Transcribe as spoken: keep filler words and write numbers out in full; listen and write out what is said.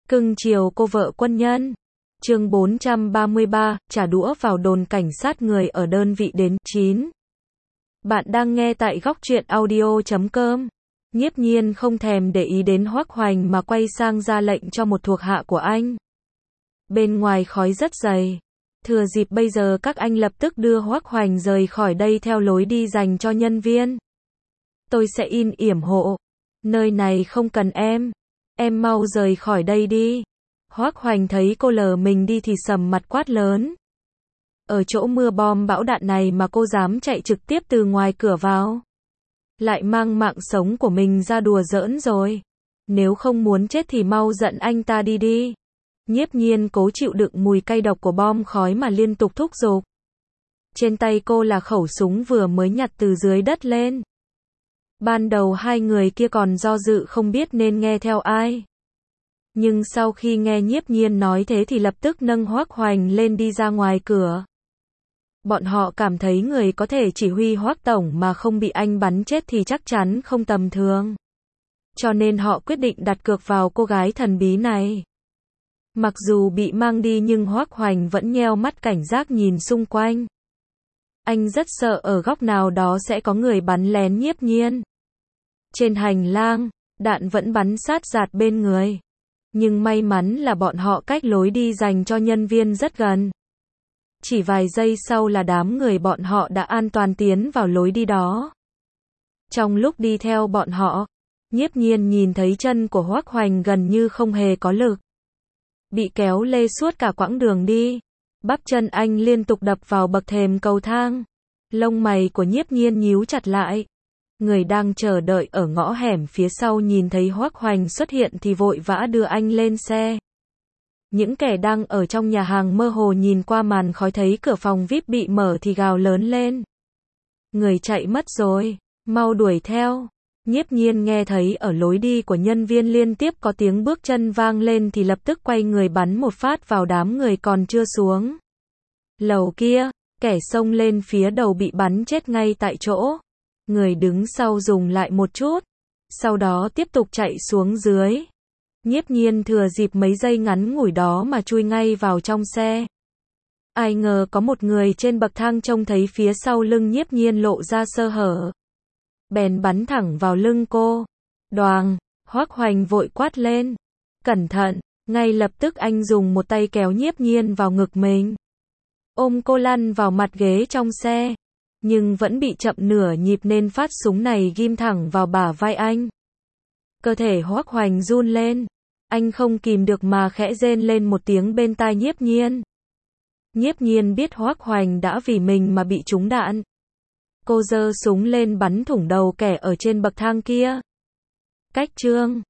Cưng chiều cô vợ quân nhân. Chương bốn trăm ba mươi ba, trả đũa vào đồn cảnh sát người ở đơn vị đến. chín. Bạn đang nghe tại góc truyện audio chấm com. Nhiếp Nhiên không thèm để ý đến Hoắc Hoành mà quay sang ra lệnh cho một thuộc hạ của anh. Bên ngoài khói rất dày. Thừa dịp bây giờ các anh lập tức đưa Hoắc Hoành rời khỏi đây theo lối đi dành cho nhân viên. Tôi sẽ in yểm hộ. Nơi này không cần em. Em mau rời khỏi đây đi. Hoắc Hoành thấy cô lờ mình đi thì sầm mặt quát lớn. Ở chỗ mưa bom bão đạn này mà cô dám chạy trực tiếp từ ngoài cửa vào. Lại mang mạng sống của mình ra đùa giỡn rồi. Nếu không muốn chết thì mau giận anh ta đi đi. Nhiếp Nhiên cố chịu đựng mùi cay độc của bom khói mà liên tục thúc giục. Trên tay cô là khẩu súng vừa mới nhặt từ dưới đất lên. Ban đầu hai người kia còn do dự không biết nên nghe theo ai. Nhưng sau khi nghe Nhiếp Nhiên nói thế thì lập tức nâng Hoắc Hoành lên đi ra ngoài cửa. Bọn họ cảm thấy người có thể chỉ huy Hoắc Tổng mà không bị anh bắn chết thì chắc chắn không tầm thường. Cho nên họ quyết định đặt cược vào cô gái thần bí này. Mặc dù bị mang đi nhưng Hoắc Hoành vẫn nheo mắt cảnh giác nhìn xung quanh. Anh rất sợ ở góc nào đó sẽ có người bắn lén Nhiếp Nhiên. Trên hành lang, đạn vẫn bắn sát rạt bên người. Nhưng may mắn là bọn họ cách lối đi dành cho nhân viên rất gần. Chỉ vài giây sau là đám người bọn họ đã an toàn tiến vào lối đi đó. Trong lúc đi theo bọn họ, Nhiếp Nhiên nhìn thấy chân của Hoắc Hoành gần như không hề có lực. Bị kéo lê suốt cả quãng đường đi. Bắp chân anh liên tục đập vào bậc thềm cầu thang. Lông mày của Nhiếp Nhiên nhíu chặt lại. Người đang chờ đợi ở ngõ hẻm phía sau nhìn thấy Hoắc Hoành xuất hiện thì vội vã đưa anh lên xe. Những kẻ đang ở trong nhà hàng mơ hồ nhìn qua màn khói thấy cửa phòng vi ai pi bị mở thì gào lớn lên. Người chạy mất rồi, mau đuổi theo. Nhiếp Nhiên nghe thấy ở lối đi của nhân viên liên tiếp có tiếng bước chân vang lên thì lập tức quay người bắn một phát vào đám người còn chưa xuống. Lầu kia, kẻ xông lên phía đầu bị bắn chết ngay tại chỗ. Người đứng sau dùng lại một chút, sau đó tiếp tục chạy xuống dưới. Nhiếp Nhiên thừa dịp mấy giây ngắn ngủi đó mà chui ngay vào trong xe. Ai ngờ có một người trên bậc thang trông thấy phía sau lưng Nhiếp Nhiên lộ ra sơ hở. Bèn bắn thẳng vào lưng cô. Đoàng, Hoắc Hoành vội quát lên. Cẩn thận, ngay lập tức anh dùng một tay kéo Nhiếp Nhiên vào ngực mình. Ôm cô lăn vào mặt ghế trong xe. Nhưng vẫn bị chậm nửa nhịp nên phát súng này ghim thẳng vào bả vai anh. Cơ thể Hoắc Hoành run lên. Anh không kìm được mà khẽ rên lên một tiếng bên tai Nhiếp Nhiên. Nhiếp Nhiên biết Hoắc Hoành đã vì mình mà bị trúng đạn. Cô giơ súng lên bắn thủng đầu kẻ ở trên bậc thang kia. Cách chương